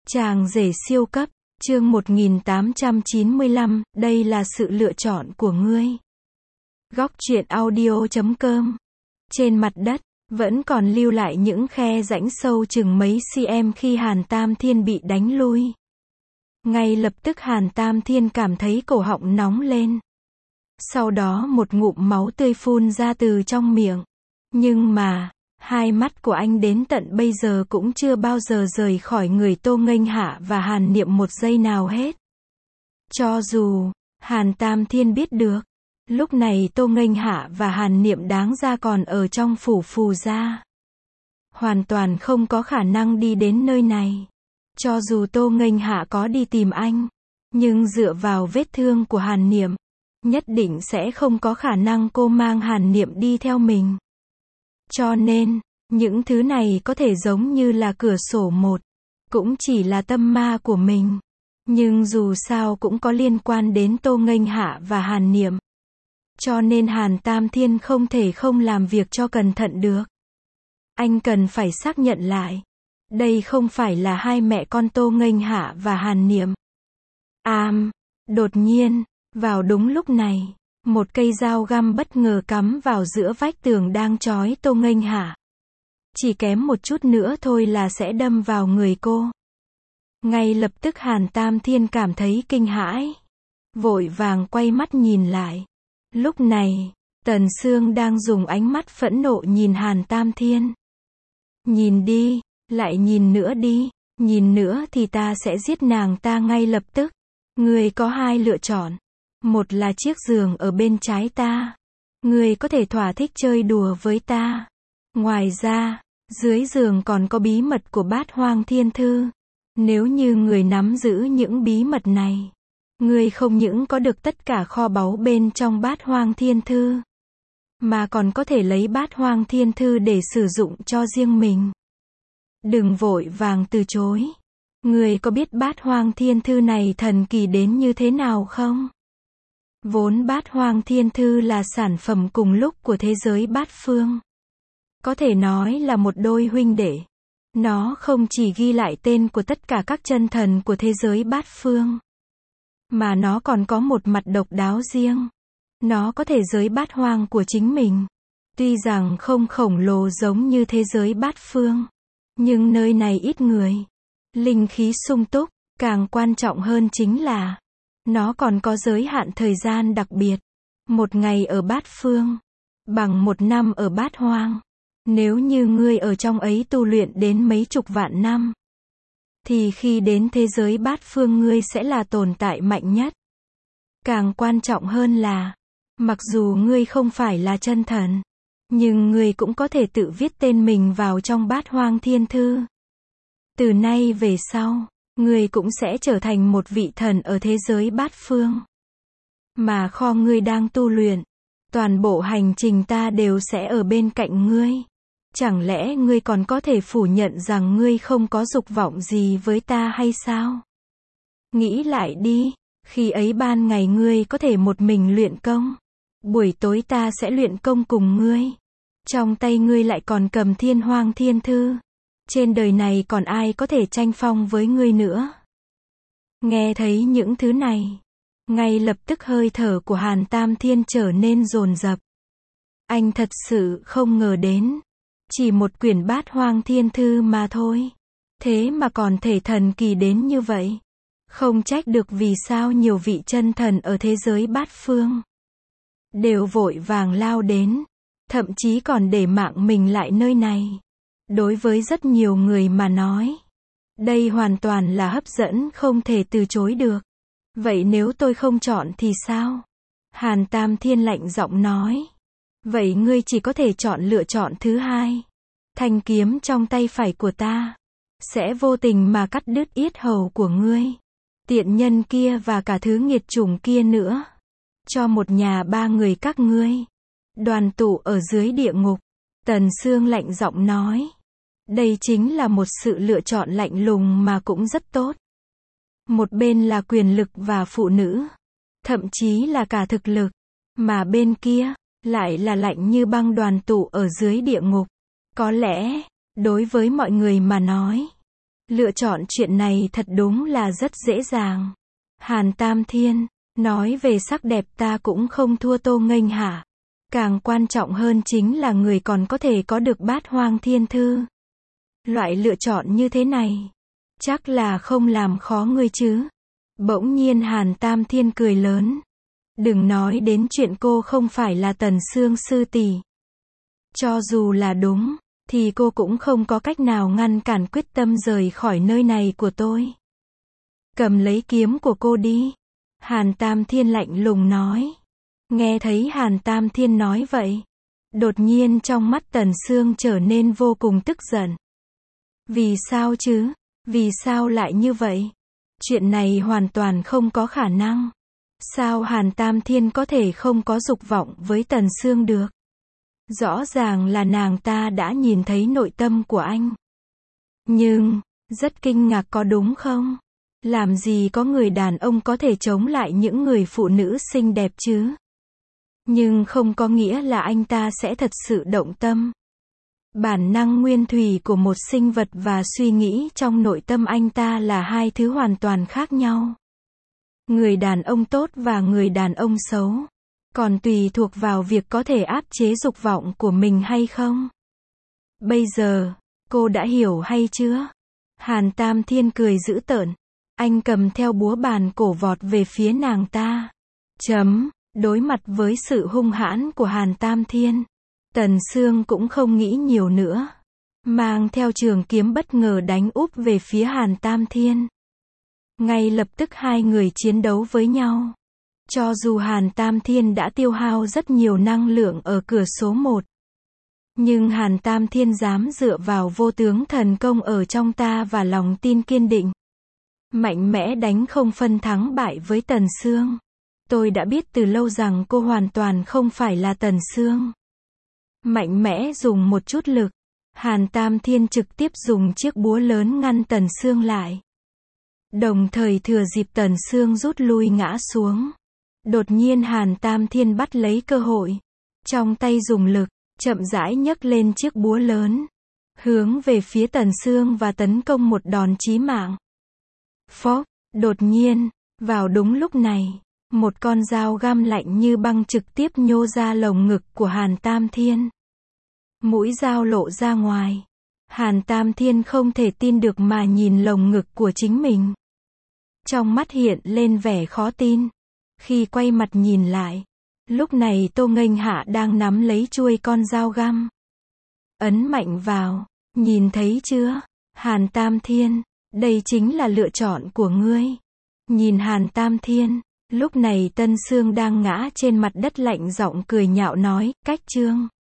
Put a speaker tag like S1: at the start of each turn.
S1: Chàng rể siêu cấp, chương 1895, đây là sự lựa chọn của ngươi. Góc truyện audio.com. Trên mặt đất, vẫn còn lưu lại những khe rãnh sâu chừng mấy cm khi Hàn Tam Thiên bị đánh lui. Ngay lập tức Hàn Tam Thiên cảm thấy cổ họng nóng lên. Sau đó một ngụm máu tươi phun ra từ trong miệng. Nhưng mà, hai mắt của anh đến tận bây giờ cũng chưa bao giờ rời khỏi người Tô Nghênh Hạ và Hàn Niệm một giây nào hết. Cho dù, Hàn Tam Thiên biết được, lúc này Tô Nghênh Hạ và Hàn Niệm đáng ra còn ở trong phủ Phù gia. Hoàn toàn không có khả năng đi đến nơi này. Cho dù Tô Nghênh Hạ có đi tìm anh, nhưng dựa vào vết thương của Hàn Niệm, nhất định sẽ không có khả năng cô mang Hàn Niệm đi theo mình. Cho nên, những thứ này có thể giống như là cửa sổ một, cũng chỉ là tâm ma của mình. Nhưng dù sao cũng có liên quan đến Tô Nghênh Hạ và Hàn Niệm. Cho nên Hàn Tam Thiên không thể không làm việc cho cẩn thận được. Anh cần phải xác nhận lại. Đây không phải là hai mẹ con Tô Nghênh Hạ và Hàn Niệm. Đột nhiên, vào đúng lúc này, một cây dao găm bất ngờ cắm vào giữa vách tường đang trói Tô Nghênh Hạ. Chỉ kém một chút nữa thôi là sẽ đâm vào người cô. Ngay lập tức Hàn Tam Thiên cảm thấy kinh hãi. Vội vàng quay mắt nhìn lại. Lúc này, Tần Sương đang dùng ánh mắt phẫn nộ nhìn Hàn Tam Thiên. Nhìn đi, lại nhìn nữa đi, nhìn nữa thì ta sẽ giết nàng ta ngay lập tức. Ngươi có hai lựa chọn. Một là chiếc giường ở bên trái ta. Ngươi có thể thỏa thích chơi đùa với ta. Ngoài ra, dưới giường còn có bí mật của Bát Hoang Thiên Thư. Nếu như người nắm giữ những bí mật này, ngươi không những có được tất cả kho báu bên trong Bát Hoang Thiên Thư, mà còn có thể lấy Bát Hoang Thiên Thư để sử dụng cho riêng mình. Đừng vội vàng từ chối. Ngươi có biết Bát Hoang Thiên Thư này thần kỳ đến như thế nào không? Vốn Bát Hoang Thiên Thư là sản phẩm cùng lúc của thế giới bát phương. Có thể nói là một đôi huynh đệ. Nó không chỉ ghi lại tên của tất cả các chân thần của thế giới bát phương, mà nó còn có một mặt độc đáo riêng. Nó có thể giới bát hoang của chính mình. Tuy rằng không khổng lồ giống như thế giới bát phương, nhưng nơi này ít người, linh khí sung túc, càng quan trọng hơn chính là nó còn có giới hạn thời gian đặc biệt. Một ngày ở bát phương bằng một năm ở bát hoang. Nếu như ngươi ở trong ấy tu luyện đến mấy chục vạn năm, thì khi đến thế giới bát phương ngươi sẽ là tồn tại mạnh nhất. Càng quan trọng hơn là, mặc dù ngươi không phải là chân thần, nhưng ngươi cũng có thể tự viết tên mình vào trong Bát Hoang Thiên Thư. Từ nay về sau, ngươi cũng sẽ trở thành một vị thần ở thế giới bát phương. Mà kho ngươi đang tu luyện, toàn bộ hành trình ta đều sẽ ở bên cạnh ngươi. Chẳng lẽ ngươi còn có thể phủ nhận rằng ngươi không có dục vọng gì với ta hay sao? Nghĩ lại đi, khi ấy ban ngày ngươi có thể một mình luyện công. Buổi tối ta sẽ luyện công cùng ngươi. Trong tay ngươi lại còn cầm Thiên Hoang Thiên Thư. Trên đời này còn ai có thể tranh phong với ngươi nữa? Nghe thấy những thứ này, ngay lập tức hơi thở của Hàn Tam Thiên trở nên dồn dập. Anh thật sự không ngờ đến. Chỉ một quyển Bát Hoang Thiên Thư mà thôi. Thế mà còn thể thần kỳ đến như vậy. Không trách được vì sao nhiều vị chân thần ở thế giới bát phương đều vội vàng lao đến. Thậm chí còn để mạng mình lại nơi này. Đối với rất nhiều người mà nói, đây hoàn toàn là hấp dẫn không thể từ chối được. Vậy nếu tôi không chọn thì sao? Hàn Tam Thiên lạnh giọng nói. Vậy ngươi chỉ có thể chọn lựa chọn thứ hai. Thanh kiếm trong tay phải của ta sẽ vô tình mà cắt đứt yết hầu của ngươi, tiện nhân kia và cả thứ nghiệt chủng kia nữa. Cho một nhà ba người các ngươi đoàn tụ ở dưới địa ngục. Tần Sương lạnh giọng nói. Đây chính là một sự lựa chọn lạnh lùng mà cũng rất tốt. Một bên là quyền lực và phụ nữ, thậm chí là cả thực lực, mà bên kia lại là lạnh như băng đoàn tụ ở dưới địa ngục. Có lẽ, đối với mọi người mà nói, Lựa chọn chuyện này thật đúng là rất dễ dàng. Hàn Tam Thiên, nói về sắc đẹp ta cũng không thua Tô Nghênh hả? Càng quan trọng hơn chính là người còn có thể có được Bát Hoang Thiên Thư. Loại lựa chọn như thế này, chắc là không làm khó ngươi chứ. Bỗng nhiên Hàn Tam Thiên cười lớn. Đừng nói đến chuyện cô không phải là Tần Sương sư tỷ. Cho dù là đúng, thì cô cũng không có cách nào ngăn cản quyết tâm rời khỏi nơi này của tôi. Cầm lấy kiếm của cô đi. Hàn Tam Thiên lạnh lùng nói. Nghe thấy Hàn Tam Thiên nói vậy, đột nhiên trong mắt Tần Sương trở nên vô cùng tức giận. Vì sao chứ? Vì sao lại như vậy? Chuyện này hoàn toàn không có khả năng. Sao Hàn Tam Thiên có thể không có dục vọng với Tần Sương được? Rõ ràng là nàng ta đã nhìn thấy nội tâm của anh. Nhưng, rất kinh ngạc có đúng không? Làm gì có người đàn ông có thể chống lại những người phụ nữ xinh đẹp chứ? Nhưng không có nghĩa là anh ta sẽ thật sự động tâm. Bản năng nguyên thủy của một sinh vật và suy nghĩ trong nội tâm anh ta là hai thứ hoàn toàn khác nhau. Người đàn ông tốt và người đàn ông xấu, còn tùy thuộc vào việc có thể áp chế dục vọng của mình hay không. Bây giờ, cô đã hiểu hay chưa? Hàn Tam Thiên cười dữ tợn. Anh cầm theo búa bàn cổ vọt về phía nàng ta. Đối mặt với sự hung hãn của Hàn Tam Thiên, Tần Sương cũng không nghĩ nhiều nữa. Mang theo trường kiếm bất ngờ đánh úp về phía Hàn Tam Thiên. Ngay lập tức hai người chiến đấu với nhau. Cho dù Hàn Tam Thiên đã tiêu hao rất nhiều năng lượng ở cửa số 1. Nhưng Hàn Tam Thiên dám dựa vào vô tướng thần công ở trong ta và lòng tin kiên định. Mạnh mẽ đánh không phân thắng bại với Tần Sương. Tôi đã biết từ lâu rằng cô hoàn toàn không phải là Tần Sương. Mạnh mẽ dùng một chút lực, Hàn Tam Thiên trực tiếp dùng chiếc búa lớn ngăn Tần Sương lại. Đồng thời thừa dịp Tần Sương rút lui ngã xuống. Đột nhiên Hàn Tam Thiên bắt lấy cơ hội. Trong tay dùng lực, chậm rãi nhấc lên chiếc búa lớn. Hướng về phía Tần Sương và tấn công một đòn chí mạng. Phốc, đột nhiên, vào đúng lúc này, một con dao găm lạnh như băng trực tiếp nhô ra lồng ngực của Hàn Tam Thiên. Mũi dao lộ ra ngoài. Hàn Tam Thiên không thể tin được mà nhìn lồng ngực của chính mình. Trong mắt hiện lên vẻ khó tin. Khi quay mặt nhìn lại, lúc này Tô Nghênh Hạ đang nắm lấy chuôi con dao găm. Ấn mạnh vào, nhìn thấy chưa? Hàn Tam Thiên, đây chính là lựa chọn của ngươi. Nhìn Hàn Tam Thiên, lúc này Tân Sương đang ngã trên mặt đất lạnh giọng cười nhạo nói, cách chương.